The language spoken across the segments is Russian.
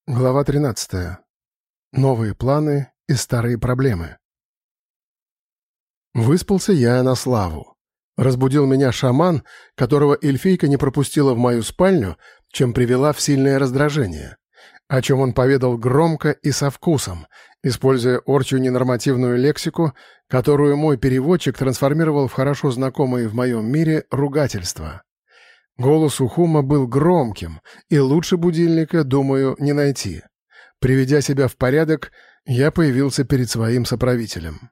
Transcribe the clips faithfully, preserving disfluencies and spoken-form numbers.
Глава тринадцатая. Новые планы и старые проблемы. Выспался я на славу. Разбудил меня шаман, которого эльфийка не пропустила в мою спальню, чем привела в сильное раздражение, о чем он поведал громко и со вкусом, используя орчью ненормативную лексику, которую мой переводчик трансформировал в хорошо знакомые в моем мире ругательства. Голос у Хума был громким, и лучше будильника, думаю, не найти. Приведя себя в порядок, я появился перед своим соправителем.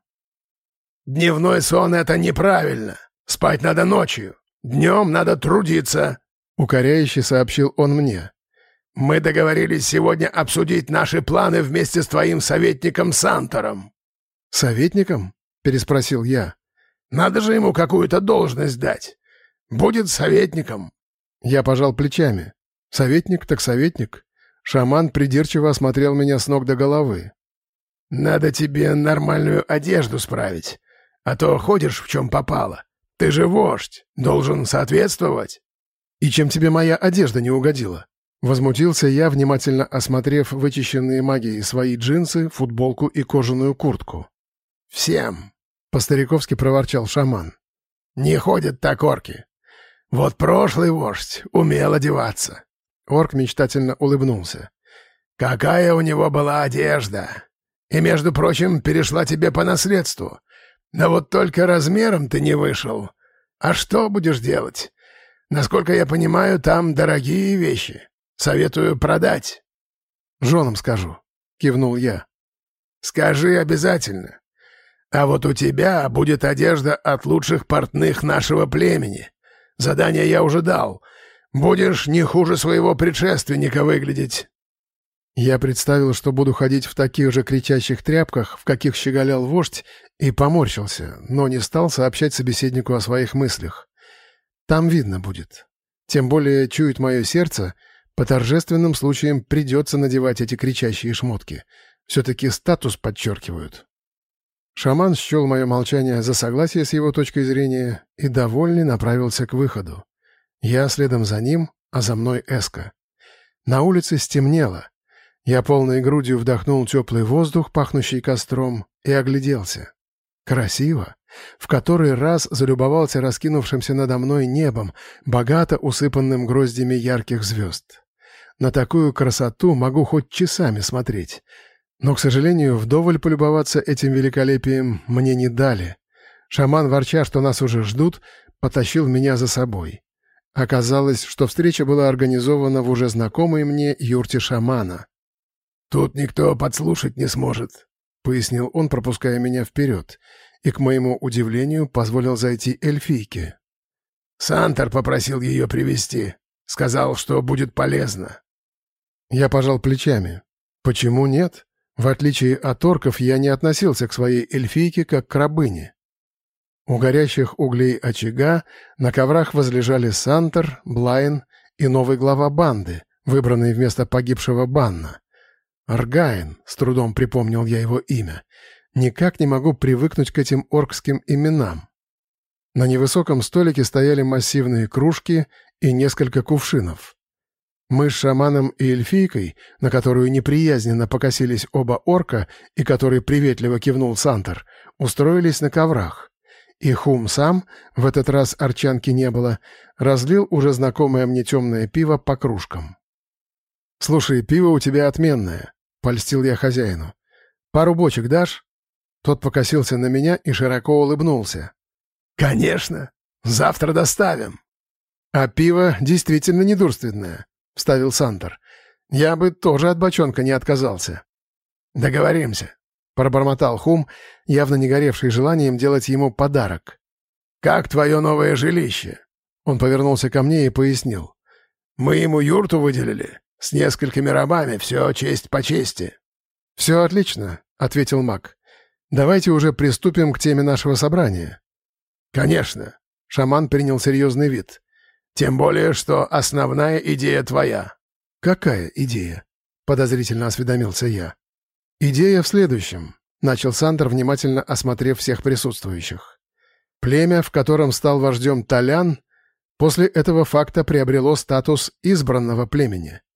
«Дневной сон — это неправильно. Спать надо ночью. Днем надо трудиться», — укоряюще сообщил он мне. «Мы договорились сегодня обсудить наши планы вместе с твоим советником Сантором». «Советником?» — переспросил я. «Надо же ему какую-то должность дать. Будет советником». Я пожал плечами. Советник так советник. Шаман придирчиво осмотрел меня с ног до головы. «Надо тебе нормальную одежду справить, а то ходишь в чем попало. Ты же вождь, должен соответствовать». «И чем тебе моя одежда не угодила?» Возмутился я, внимательно осмотрев вычищенные магией свои джинсы, футболку и кожаную куртку. «Всем», — по-стариковски проворчал шаман. «Не ходят так орки. Вот прошлый вождь умел одеваться». Орк мечтательно улыбнулся. «Какая у него была одежда! И, между прочим, перешла тебе по наследству. Да вот только размером ты не вышел. А что будешь делать? Насколько я понимаю, там дорогие вещи. Советую продать». «Женам скажу», — кивнул я. «Скажи обязательно. А вот у тебя будет одежда от лучших портных нашего племени. Задание я уже дал. Будешь не хуже своего предшественника выглядеть». Я представил, что буду ходить в таких же кричащих тряпках, в каких щеголял вождь, и поморщился, но не стал сообщать собеседнику о своих мыслях. Там видно будет. Тем более, чует мое сердце, по торжественным случаям придется надевать эти кричащие шмотки. Все-таки статус подчеркивают. Шаман счел мое молчание за согласие с его точкой зрения и, довольный, направился к выходу. Я следом за ним, а за мной Эска. На улице стемнело. Я полной грудью вдохнул теплый воздух, пахнущий костром, и огляделся. Красиво. В который раз залюбовался раскинувшимся надо мной небом, богато усыпанным гроздями ярких звезд. На такую красоту могу хоть часами смотреть. Но, к сожалению, вдоволь полюбоваться этим великолепием мне не дали. Шаман, ворча, что нас уже ждут, потащил меня за собой. Оказалось, что встреча была организована в уже знакомой мне юрте шамана. «Тут никто подслушать не сможет», — пояснил он, пропуская меня вперед, и, к моему удивлению, позволил зайти эльфийке. «Сантор попросил ее привезти. Сказал, что будет полезно». Я пожал плечами. «Почему нет? В отличие от орков, я не относился к своей эльфийке как к рабыне». У горящих углей очага на коврах возлежали Сантор, Блайн и новый глава банды, выбранный вместо погибшего Банна. Аргаин, с трудом припомнил я его имя. Никак не могу привыкнуть к этим оркским именам. На невысоком столике стояли массивные кружки и несколько кувшинов. Мы с шаманом и эльфийкой, на которую неприязненно покосились оба орка и который приветливо кивнул Сантор, устроились на коврах. И Хум сам, в этот раз арчанки не было, разлил уже знакомое мне темное пиво по кружкам. «Слушай, пиво у тебя отменное», — польстил я хозяину. «Пару бочек дашь?» Тот покосился на меня и широко улыбнулся. «Конечно! Завтра доставим!» «А пиво действительно недурственное», — вставил Сантор. «Я бы тоже от бочонка не отказался». «Договоримся», — пробормотал Хум, явно не горевший желанием делать ему подарок. «Как твое новое жилище?» Он повернулся ко мне и пояснил. «Мы ему юрту выделили. С несколькими рабами, все честь по чести». «Все отлично», — ответил маг. «Давайте уже приступим к теме нашего собрания». «Конечно», — шаман принял серьезный вид. «Тем более, что основная идея твоя». «Какая идея?» — подозрительно осведомился я. «Идея в следующем», — начал Сантор, внимательно осмотрев всех присутствующих. «Племя, в котором стал вождем Толян, после этого факта приобрело статус избранного племени.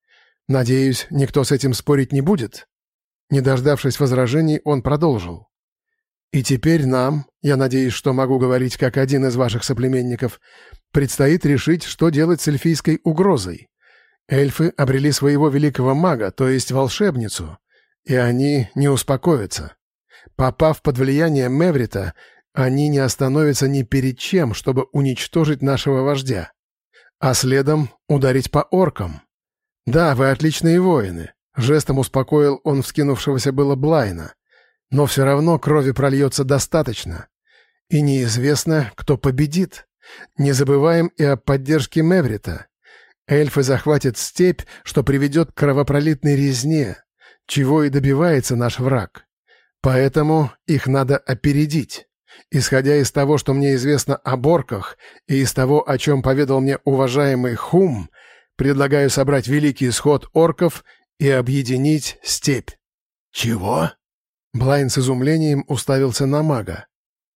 Надеюсь, никто с этим спорить не будет?» Не дождавшись возражений, он продолжил. «И теперь нам, я надеюсь, что могу говорить как один из ваших соплеменников, предстоит решить, что делать с эльфийской угрозой. Эльфы обрели своего великого мага, то есть волшебницу, и они не успокоятся. Попав под влияние Меврита, они не остановятся ни перед чем, чтобы уничтожить нашего вождя, а следом ударить по оркам. Да, вы отличные воины», — жестом успокоил он вскинувшегося было Блайна, «но все равно крови прольется достаточно. И неизвестно, кто победит. Не забываем и о поддержке Меврита. Эльфы захватят степь, что приведет к кровопролитной резне, чего и добивается наш враг. Поэтому их надо опередить. Исходя из того, что мне известно об орках, и из того, о чем поведал мне уважаемый Хум, предлагаю собрать великий сход орков и объединить степь». «Чего?» Блайн с изумлением уставился на мага.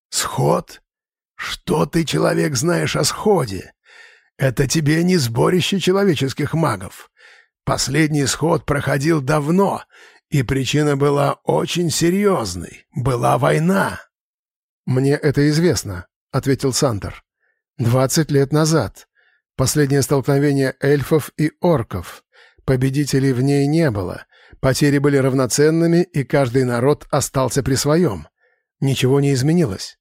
«Сход? Что ты, человек, знаешь о сходе? Это тебе не сборище человеческих магов. Последний сход проходил давно, и причина была очень серьезной. Была война». «Мне это известно», — ответил Сантер. «Двадцать лет назад. Последнее столкновение эльфов и орков. Победителей в ней не было. Потери были равноценными, и каждый народ остался при своем. Ничего не изменилось».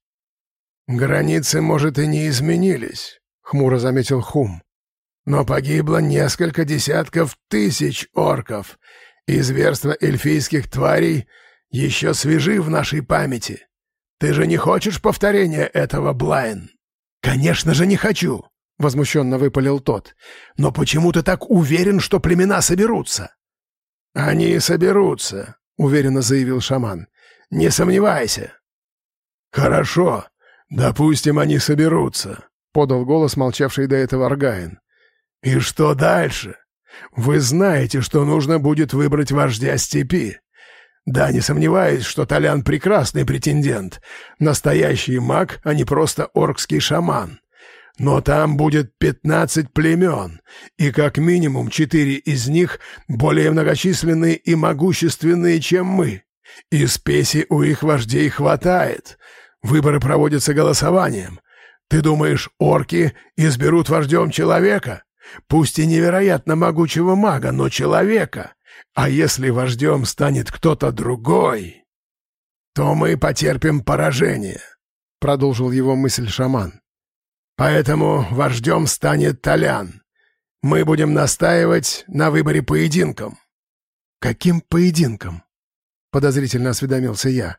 «Границы, может, и не изменились», — хмуро заметил Хум. «Но погибло несколько десятков тысяч орков, и зверства эльфийских тварей еще свежи в нашей памяти. Ты же не хочешь повторения этого, Блайн?» «Конечно же не хочу», — возмущенно выпалил тот. «Но почему ты так уверен, что племена соберутся?» «Они соберутся», — уверенно заявил шаман. «Не сомневайся». «Хорошо, допустим, они соберутся», — подал голос молчавший до этого Аргаин. «И что дальше? Вы знаете, что нужно будет выбрать вождя степи. Да, не сомневаюсь, что Толян прекрасный претендент, настоящий маг, а не просто оркский шаман. Но там будет пятнадцать племен, и как минимум четыре из них более многочисленные и могущественные, чем мы. И спеси у их вождей хватает. Выборы проводятся голосованием. Ты думаешь, орки изберут вождем человека? Пусть и невероятно могучего мага, но человека. А если вождем станет кто-то другой, то мы потерпим поражение», — продолжил его мысль шаман. «Поэтому вождем станет Толян. Мы будем настаивать на выборе поединком». «Каким поединком?» — подозрительно осведомился я.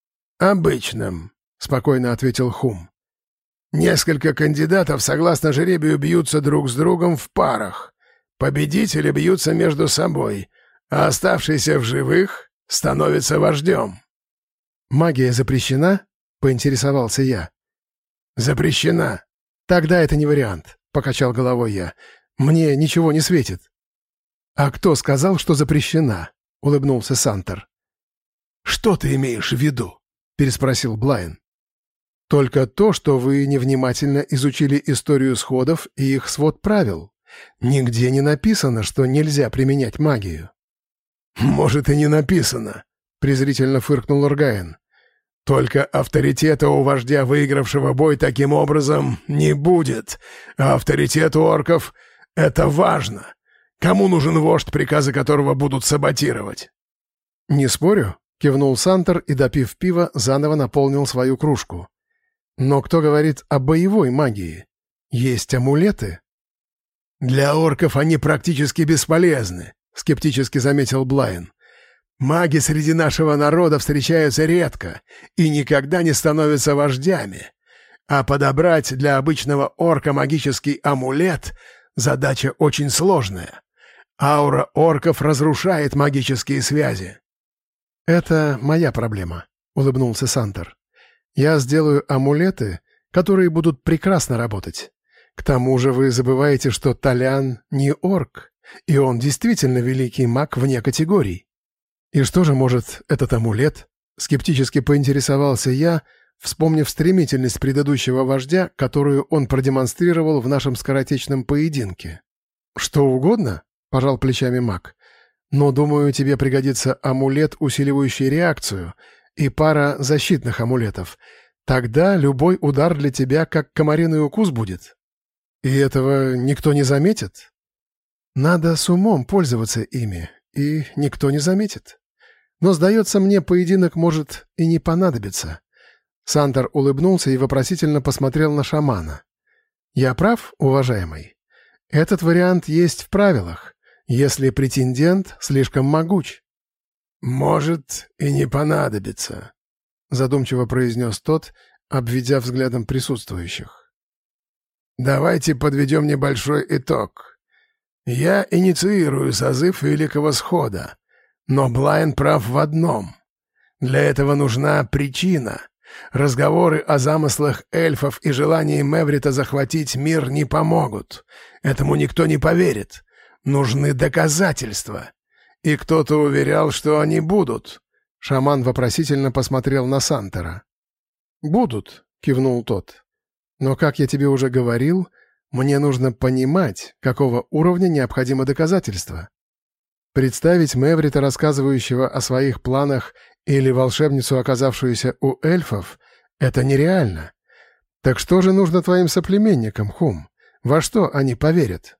«Обычным», — спокойно ответил Хум. «Несколько кандидатов, согласно жеребию, бьются друг с другом в парах. Победители бьются между собой, а оставшийся в живых становится вождем». «Магия запрещена?» — поинтересовался я. «Запрещена». «Тогда это не вариант», — покачал головой я. «Мне ничего не светит». «А кто сказал, что запрещена?» — улыбнулся Сантер. «Что ты имеешь в виду?» — переспросил Блайн. «Только то, что вы невнимательно изучили историю сходов и их свод правил. Нигде не написано, что нельзя применять магию». «Может, и не написано», — презрительно фыркнул Аргаин. «Только авторитета у вождя, выигравшего бой таким образом, не будет. А авторитет у орков — это важно. Кому нужен вождь, приказы которого будут саботировать?» «Не спорю», — кивнул Сантер и, допив пива, заново наполнил свою кружку. «Но кто говорит о боевой магии? Есть амулеты?» «Для орков они практически бесполезны», — скептически заметил Блайн. «Маги среди нашего народа встречаются редко и никогда не становятся вождями. А подобрать для обычного орка магический амулет — задача очень сложная. Аура орков разрушает магические связи». «Это моя проблема», — улыбнулся Сантер. «Я сделаю амулеты, которые будут прекрасно работать. К тому же вы забываете, что Толян не орк, и он действительно великий маг вне категорий». «И что же может этот амулет?» — скептически поинтересовался я, вспомнив стремительность предыдущего вождя, которую он продемонстрировал в нашем скоротечном поединке. «Что угодно?» — пожал плечами маг. Но, думаю, тебе пригодится амулет, усиливающий реакцию, и пара защитных амулетов. Тогда любой удар для тебя как комариный укус будет. И этого никто не заметит? Надо с умом пользоваться ими, и никто не заметит. Но, сдается мне, поединок может и не понадобиться». Сантор улыбнулся и вопросительно посмотрел на шамана. «Я прав, уважаемый? Этот вариант есть в правилах, если претендент слишком могуч». «Может, и не понадобится», — задумчиво произнес тот, обведя взглядом присутствующих. «Давайте подведем небольшой итог. Я инициирую созыв Великого Схода, но Блайн прав в одном. Для этого нужна причина. Разговоры о замыслах эльфов и желании Меврита захватить мир не помогут. Этому никто не поверит. Нужны доказательства. И кто-то уверял, что они будут». Шаман вопросительно посмотрел на Сантора. «Будут», — кивнул тот. «Но, как я тебе уже говорил, мне нужно понимать, какого уровня необходимо доказательство. Представить Меврита, рассказывающего о своих планах, или волшебницу, оказавшуюся у эльфов, это нереально. Так что же нужно твоим соплеменникам, Хум? Во что они поверят?»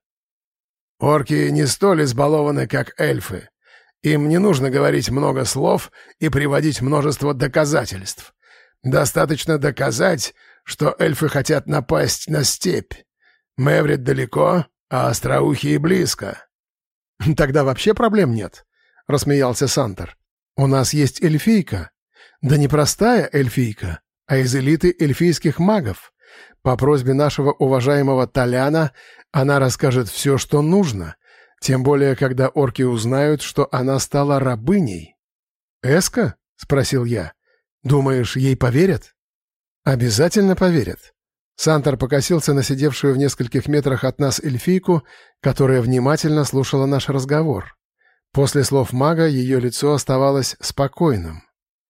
«Орки не столь избалованы, как эльфы. Им не нужно говорить много слов и приводить множество доказательств. Достаточно доказать, что эльфы хотят напасть на степь. Меврит далеко, а остроухие близко». «Тогда вообще проблем нет», — рассмеялся Сантор. «У нас есть эльфийка. Да не простая эльфийка, а из элиты эльфийских магов. По просьбе нашего уважаемого Толяна она расскажет все, что нужно, тем более, когда орки узнают, что она стала рабыней». «Эска?» — спросил я. «Думаешь, ей поверят?» «Обязательно поверят». Сантор покосился на сидевшую в нескольких метрах от нас эльфийку, которая внимательно слушала наш разговор. После слов мага ее лицо оставалось спокойным.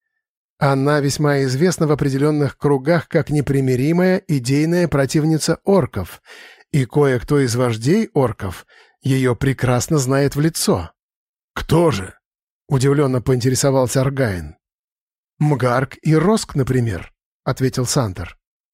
Она весьма известна в определенных кругах как непримиримая идейная противница орков, и кое-кто из вождей орков ее прекрасно знает в лицо. «Кто же?» — удивленно поинтересовался Аргаин. «Мгарк и Роск, например», — ответил Сантор.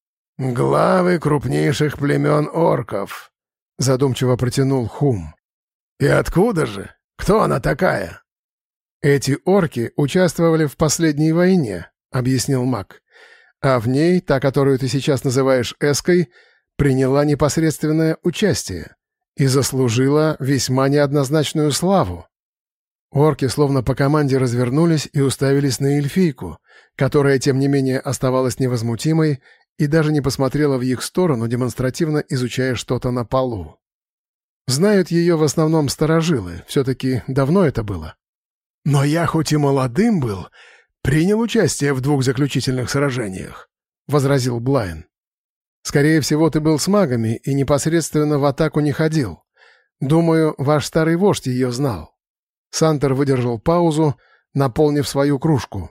«Главы крупнейших племен орков», — задумчиво протянул Хум. «И откуда же? Кто она такая?» «Эти орки участвовали в последней войне», — объяснил маг. «А в ней, та, которую ты сейчас называешь Эской, приняла непосредственное участие и заслужила весьма неоднозначную славу». Орки словно по команде развернулись и уставились на эльфийку, которая, тем не менее, оставалась невозмутимой и даже не посмотрела в их сторону, демонстративно изучая что-то на полу. Знают ее в основном старожилы, все-таки давно это было. «Но я, хоть и молодым был, принял участие в двух заключительных сражениях», — возразил Блайн. «Скорее всего, ты был с магами и непосредственно в атаку не ходил. Думаю, ваш старый вождь ее знал». Сантор выдержал паузу, наполнив свою кружку.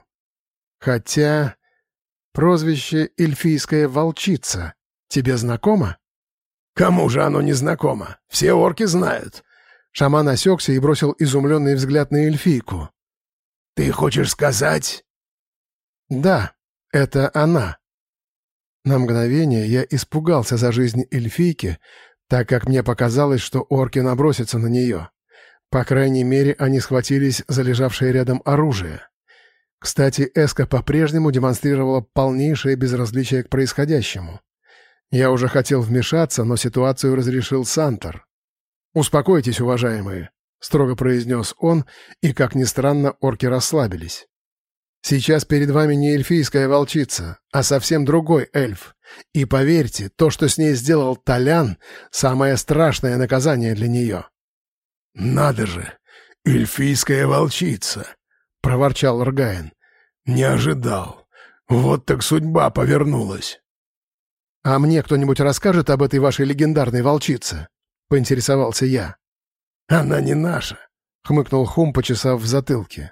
«Хотя прозвище «Эльфийская волчица» тебе знакомо?» «Кому же оно не знакомо? Все орки знают». Шаман осекся и бросил изумленный взгляд на эльфийку. «Ты хочешь сказать?» «Да, это она». На мгновение я испугался за жизнь эльфийки, так как мне показалось, что орки набросятся на нее. По крайней мере, они схватились за лежавшее рядом оружие. Кстати, Эска по-прежнему демонстрировала полнейшее безразличие к происходящему. Я уже хотел вмешаться, но ситуацию разрешил Сантор. «Успокойтесь, уважаемые», — строго произнес он, и, как ни странно, орки расслабились. «Сейчас перед вами не эльфийская волчица, а совсем другой эльф. И поверьте, то, что с ней сделал Толян, самое страшное наказание для нее». «Надо же, эльфийская волчица!» — проворчал Аргаин. «Не ожидал. Вот так судьба повернулась». «А мне кто-нибудь расскажет об этой вашей легендарной волчице?» — поинтересовался я. «Она не наша», — хмыкнул Хум, почесав в затылке.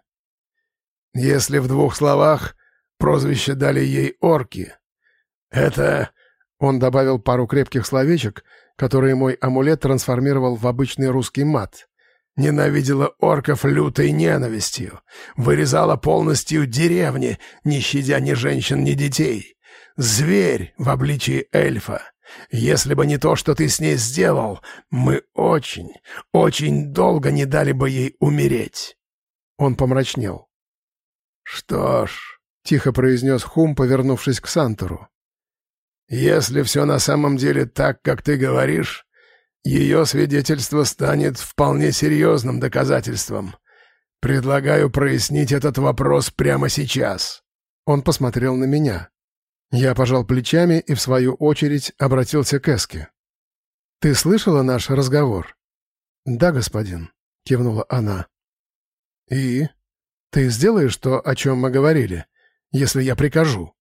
«Если в двух словах, прозвище дали ей орки. Это...» — он добавил пару крепких словечек, которые мой амулет трансформировал в обычный русский мат. ненавидела орков лютой ненавистью, вырезала полностью деревни, не щадя ни женщин, ни детей. Зверь в обличии эльфа. Если бы не то, что ты с ней сделал, мы очень, очень долго не дали бы ей умереть». Он помрачнел. «Что ж», — тихо произнес Хум, повернувшись к Сантору, — «если все на самом деле так, как ты говоришь, ее свидетельство станет вполне серьезным доказательством. Предлагаю прояснить этот вопрос прямо сейчас». Он посмотрел на меня. Я пожал плечами и, в свою очередь, обратился к Эске. «Ты слышала наш разговор?» «Да, господин», — кивнула она. «И? Ты сделаешь то, о чем мы говорили, если я прикажу?»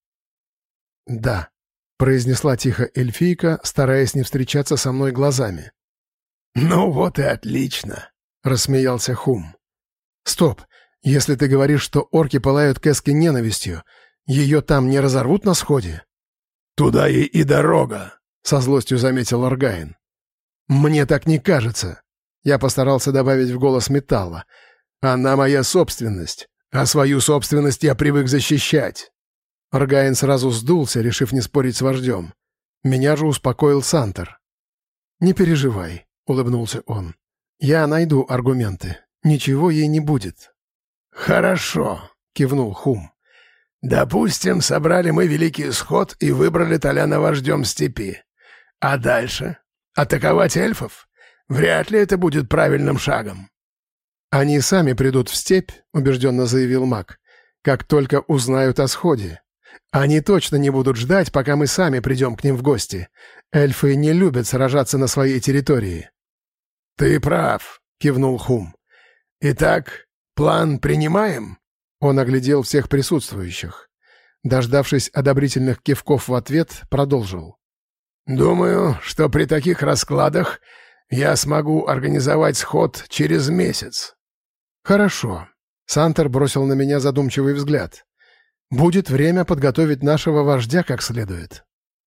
«Да», — произнесла тихо эльфийка, стараясь не встречаться со мной глазами. «Ну вот и отлично», — рассмеялся Хум. «Стоп! Если ты говоришь, что орки пылают к Эске ненавистью, ее там не разорвут на сходе?» «Туда ей и дорога», — со злостью заметил Аргайн. «Мне так не кажется». Я постарался добавить в голос металла. «Она моя собственность, а свою собственность я привык защищать». Аргайн сразу сдулся, решив не спорить с вождем. Меня же успокоил Сантер. «Не переживай», — улыбнулся он. «Я найду аргументы. Ничего ей не будет». «Хорошо», — кивнул Хум. «Допустим, собрали мы Великий Исход и выбрали Толяна вождем степи. А дальше? Атаковать эльфов? Вряд ли это будет правильным шагом». «Они сами придут в степь», — убежденно заявил маг, «как только узнают о сходе. Они точно не будут ждать, пока мы сами придем к ним в гости. Эльфы не любят сражаться на своей территории». «Ты прав», — кивнул Хум. «Итак, план принимаем?» Он оглядел всех присутствующих. Дождавшись одобрительных кивков в ответ, продолжил. «Думаю, что при таких раскладах я смогу организовать сход через месяц». «Хорошо». Сантер бросил на меня задумчивый взгляд. «Будет время подготовить нашего вождя как следует».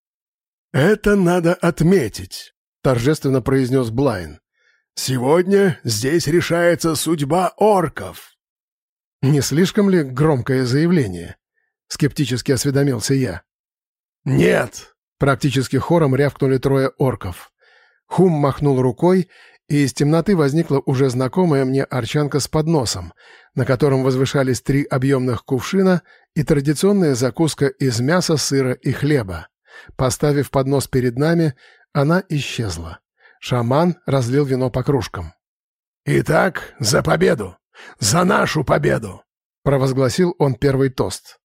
«Это надо отметить», — торжественно произнес Блайн. «Сегодня здесь решается судьба орков». «Не слишком ли громкое заявление?» — скептически осведомился я. «Нет!» — практически хором рявкнули трое орков. Хум махнул рукой, и из темноты возникла уже знакомая мне арчанка с подносом, на котором возвышались три объемных кувшина и традиционная закуска из мяса, сыра и хлеба. Поставив поднос перед нами, она исчезла. Шаман разлил вино по кружкам. «Итак, за победу! За нашу победу!» — провозгласил он первый тост.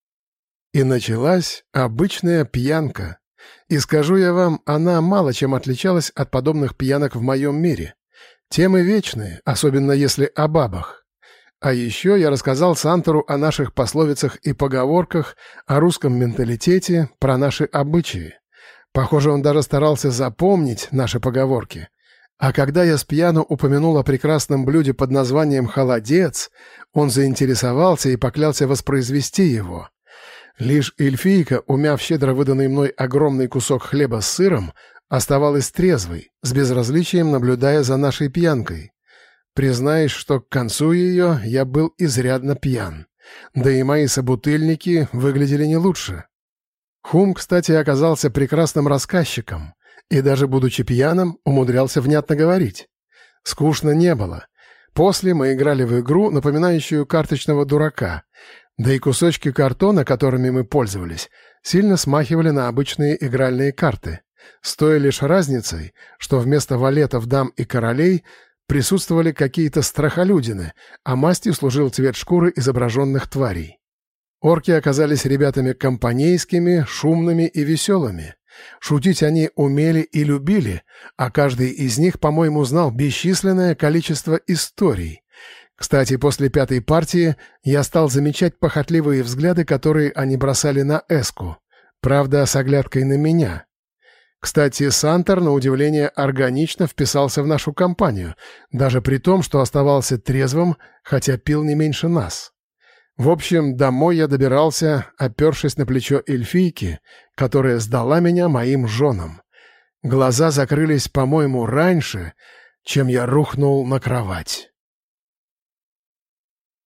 И началась обычная пьянка. И скажу я вам, она мало чем отличалась от подобных пьянок в моем мире. Темы вечные, особенно если о бабах. А еще я рассказал Сантору о наших пословицах и поговорках, о русском менталитете, про наши обычаи. Похоже, он даже старался запомнить наши поговорки. А когда я с пьяну упомянул о прекрасном блюде под названием «холодец», он заинтересовался и поклялся воспроизвести его. Лишь эльфийка, умяв щедро выданный мной огромный кусок хлеба с сыром, оставалась трезвой, с безразличием наблюдая за нашей пьянкой. Признаюсь, что к концу ее я был изрядно пьян. Да и мои собутыльники выглядели не лучше. Хум, кстати, оказался прекрасным рассказчиком. И даже будучи пьяным, умудрялся внятно говорить. Скучно не было. После мы играли в игру, напоминающую карточного дурака. Да и кусочки картона, которыми мы пользовались, сильно смахивали на обычные игральные карты. С той лишь разницей, что вместо валетов, дам и королей присутствовали какие-то страхолюдины, а мастью служил цвет шкуры изображенных тварей. Орки оказались ребятами компанейскими, шумными и веселыми. Шутить они умели и любили, а каждый из них, по-моему, знал бесчисленное количество историй. Кстати, после пятой партии я стал замечать похотливые взгляды, которые они бросали на Эску. Правда, с оглядкой на меня. Кстати, Сантер, на удивление, органично вписался в нашу компанию, даже при том, что оставался трезвым, хотя пил не меньше нас. В общем, домой я добирался, опершись на плечо эльфийки, которая сдала меня моим женам. Глаза закрылись, по-моему, раньше, чем я рухнул на кровать.